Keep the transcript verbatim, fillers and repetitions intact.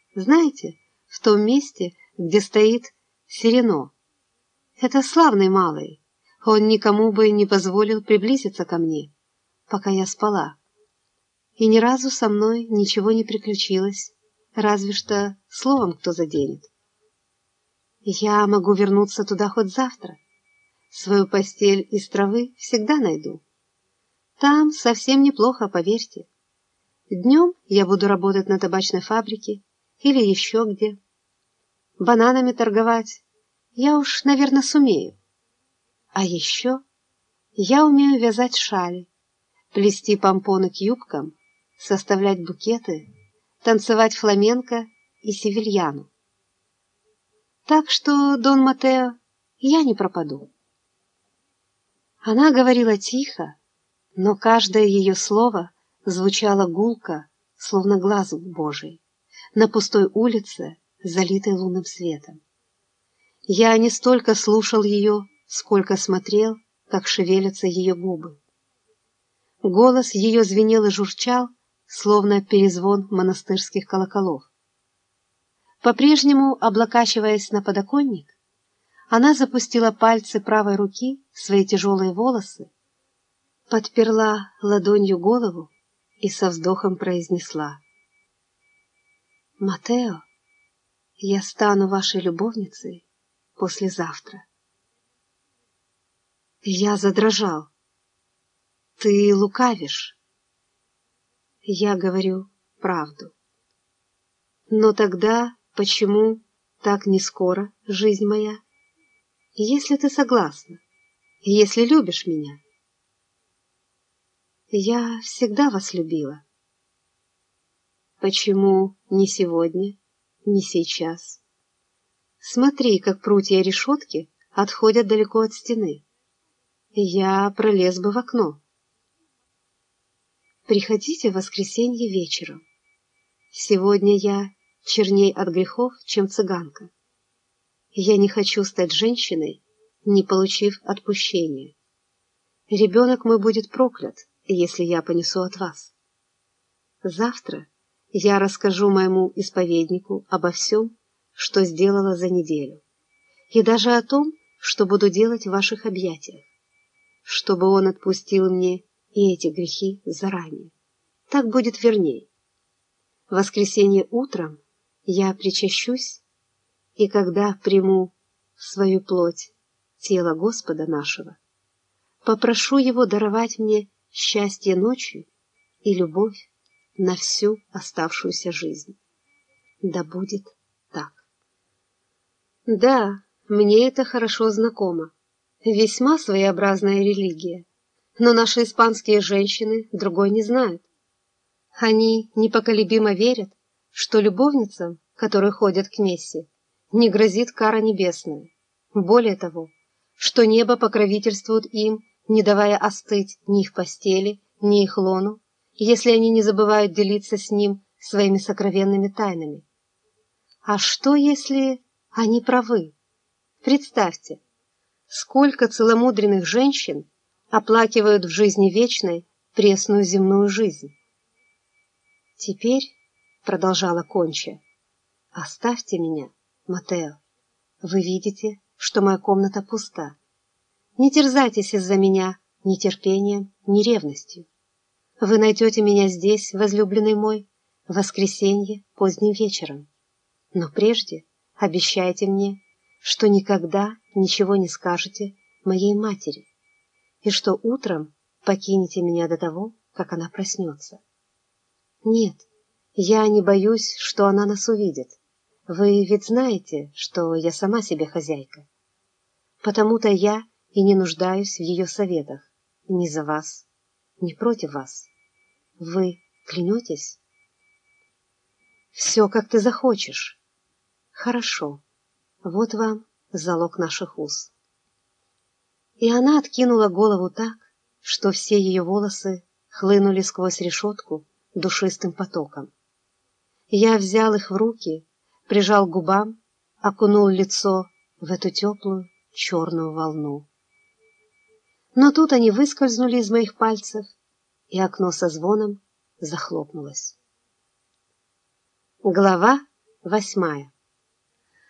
Знаете, в том месте, где стоит Сирено. Это славный малый. Он никому бы не позволил приблизиться ко мне, пока я спала. И ни разу со мной ничего не приключилось, разве что словом кто заденет. Я могу вернуться туда хоть завтра. Свою постель из травы всегда найду. Там совсем неплохо, поверьте. Днем я буду работать на табачной фабрике или еще где. Бананами торговать я уж, наверное, сумею. А еще я умею вязать шали, плести помпоны к юбкам, составлять букеты, танцевать фламенко и севильяну. Так что, Дон Матео, я не пропаду. Она говорила тихо, но каждое ее слово звучало гулко, словно глаз Божий, на пустой улице, залитой лунным светом. Я не столько слушал ее, сколько смотрел, как шевелятся ее губы. Голос ее звенел и журчал, словно перезвон монастырских колоколов. По-прежнему, облокачиваясь на подоконник, она запустила пальцы правой руки в свои тяжелые волосы, подперла ладонью голову и со вздохом произнесла: «Матео, я стану вашей любовницей послезавтра». Я задрожал. «Ты лукавишь». Я говорю правду. Но тогда почему так не скоро, жизнь моя? Если ты согласна, если любишь меня. Я всегда вас любила. Почему не сегодня, не сейчас? Смотри, как прутья решетки отходят далеко от стены. Я пролез бы в окно. Приходите в воскресенье вечером. Сегодня я черней от грехов, чем цыганка. Я не хочу стать женщиной, не получив отпущения. Ребенок мой будет проклят, если я понесу от вас. Завтра я расскажу моему исповеднику обо всем, что сделала за неделю, и даже о том, что буду делать в ваших объятиях, чтобы он отпустил мне и эти грехи заранее. Так будет верней. В воскресенье утром я причащусь, и когда приму в свою плоть тело Господа нашего, попрошу Его даровать мне счастье ночью и любовь на всю оставшуюся жизнь. Да будет так. Да, мне это хорошо знакомо. Весьма своеобразная религия, но наши испанские женщины другой не знают. Они непоколебимо верят, что любовницам, которые ходят к мессе, не грозит кара небесная. Более того, что небо покровительствует им, не давая остыть ни их постели, ни их лону, если они не забывают делиться с ним своими сокровенными тайнами. А что, если они правы? Представьте, сколько целомудренных женщин оплакивают в жизни вечной пресную земную жизнь. Теперь, — продолжала Конча, — оставьте меня, Матео. Вы видите, что моя комната пуста. Не терзайтесь из-за меня ни терпением, ни ревностью. Вы найдете меня здесь, возлюбленный мой, в воскресенье поздним вечером. Но прежде обещайте мне, что никогда ничего не скажете моей матери, и что утром покинете меня до того, как она проснется. Нет, я не боюсь, что она нас увидит. Вы ведь знаете, что я сама себе хозяйка. Потому-то я и не нуждаюсь в ее советах. Ни за вас, ни против вас. Вы клянетесь? Все, как ты захочешь. Хорошо. Вот вам залог наших уз. И она откинула голову так, что все ее волосы хлынули сквозь решетку душистым потоком. Я взял их в руки, прижал к губам, окунул лицо в эту теплую черную волну. Но тут они выскользнули из моих пальцев, и окно со звоном захлопнулось. Глава Восьмая.